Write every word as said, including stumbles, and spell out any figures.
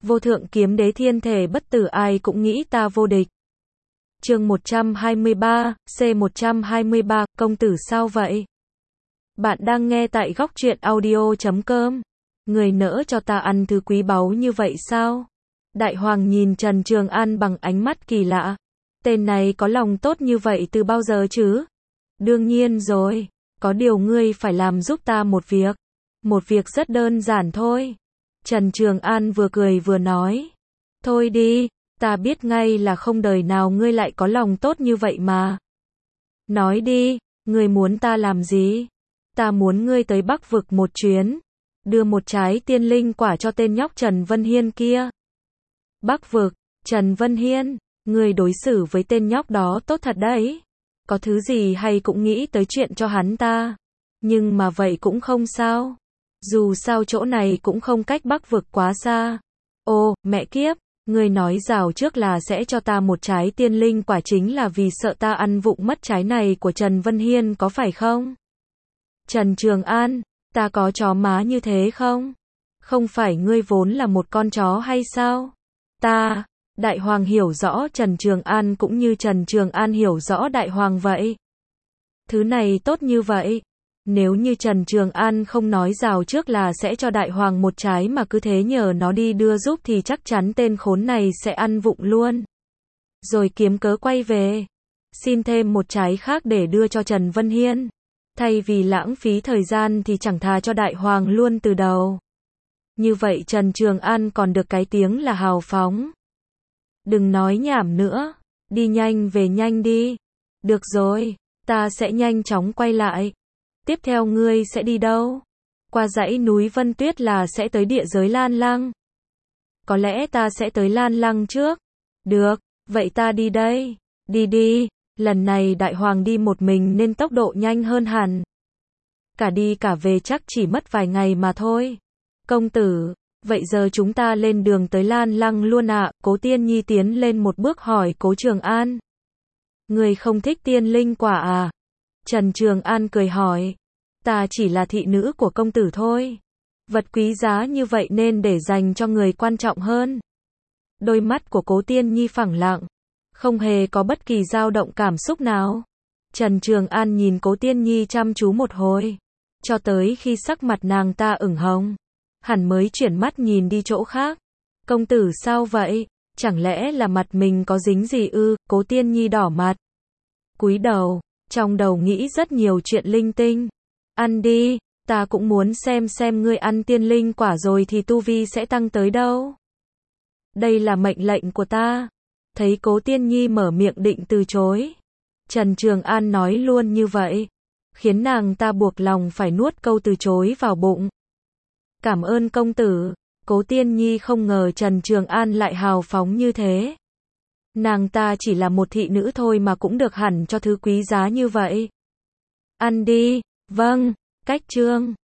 Vô thượng kiếm đế thiên thể bất tử ai cũng nghĩ ta vô địch. Chương một trăm hai mươi ba, C một trăm hai mươi ba, công tử sao vậy? Bạn đang nghe tại góc truyện audio chấm com. Người nỡ cho ta ăn thứ quý báu như vậy sao? Đại hoàng nhìn Trần Trường An bằng ánh mắt kỳ lạ. Tên này có lòng tốt như vậy từ bao giờ chứ? Đương nhiên rồi, có điều ngươi phải làm giúp ta một việc. Một việc rất đơn giản thôi. Trần Trường An vừa cười vừa nói. Thôi đi, ta biết ngay là không đời nào ngươi lại có lòng tốt như vậy mà. Nói đi, ngươi muốn ta làm gì? Ta muốn ngươi tới Bắc Vực một chuyến, đưa một trái tiên linh quả cho tên nhóc Trần Vân Hiên kia. Bắc Vực, Trần Vân Hiên, ngươi đối xử với tên nhóc đó tốt thật đấy. Có thứ gì hay cũng nghĩ tới chuyện cho hắn ta. Nhưng mà vậy cũng không sao. Dù sao chỗ này cũng không cách Bắc Vực quá xa. Ô, mẹ kiếp, ngươi nói rào trước là sẽ cho ta một trái tiên linh quả chính là vì sợ ta ăn vụng mất trái này của Trần Vân Hiên có phải không? Trần Trường An, ta có chó má như thế không? Không phải ngươi vốn là một con chó hay sao? Ta, Đại Hoàng hiểu rõ Trần Trường An cũng như Trần Trường An hiểu rõ Đại Hoàng vậy. Thứ này tốt như vậy. Nếu như Trần Trường An không nói rào trước là sẽ cho Đại Hoàng một trái mà cứ thế nhờ nó đi đưa giúp thì chắc chắn tên khốn này sẽ ăn vụng luôn. Rồi kiếm cớ quay về. Xin thêm một trái khác để đưa cho Trần Vân Hiên. Thay vì lãng phí thời gian thì chẳng thà cho Đại Hoàng luôn từ đầu. Như vậy Trần Trường An còn được cái tiếng là hào phóng. Đừng nói nhảm nữa. Đi nhanh về nhanh đi. Được rồi, ta sẽ nhanh chóng quay lại. Tiếp theo ngươi sẽ đi đâu? Qua dãy núi Vân Tuyết là sẽ tới địa giới Lan Lăng. Có lẽ ta sẽ tới Lan Lăng trước. Được, vậy ta đi đây. Đi đi, lần này Đại Hoàng đi một mình nên tốc độ nhanh hơn hẳn. Cả đi cả về chắc chỉ mất vài ngày mà thôi. Công tử, vậy giờ chúng ta lên đường tới Lan Lăng luôn ạ. Cố Tiên Nhi tiến lên một bước hỏi Cố Trường An. Người không thích tiên linh quả à? Trần Trường An cười hỏi. Ta chỉ là thị nữ của công tử thôi. Vật quý giá như vậy nên để dành cho người quan trọng hơn. Đôi mắt của Cố Tiên Nhi phẳng lặng. Không hề có bất kỳ dao động cảm xúc nào. Trần Trường An nhìn Cố Tiên Nhi chăm chú một hồi. Cho tới khi sắc mặt nàng ta ửng hồng. Hẳn mới chuyển mắt nhìn đi chỗ khác. Công tử sao vậy? Chẳng lẽ là mặt mình có dính gì ư? Cố Tiên Nhi đỏ mặt. Cúi đầu. Trong đầu nghĩ rất nhiều chuyện linh tinh. Ăn đi, ta cũng muốn xem xem ngươi ăn tiên linh quả rồi thì tu vi sẽ tăng tới đâu. Đây là mệnh lệnh của ta. Thấy Cố Tiên Nhi mở miệng định từ chối. Trần Trường An nói luôn như vậy. Khiến nàng ta buộc lòng phải nuốt câu từ chối vào bụng. Cảm ơn công tử. Cố Tiên Nhi không ngờ Trần Trường An lại hào phóng như thế. Nàng ta chỉ là một thị nữ thôi mà cũng được hẳn cho thứ quý giá như vậy. Ăn đi, vâng, cách chương.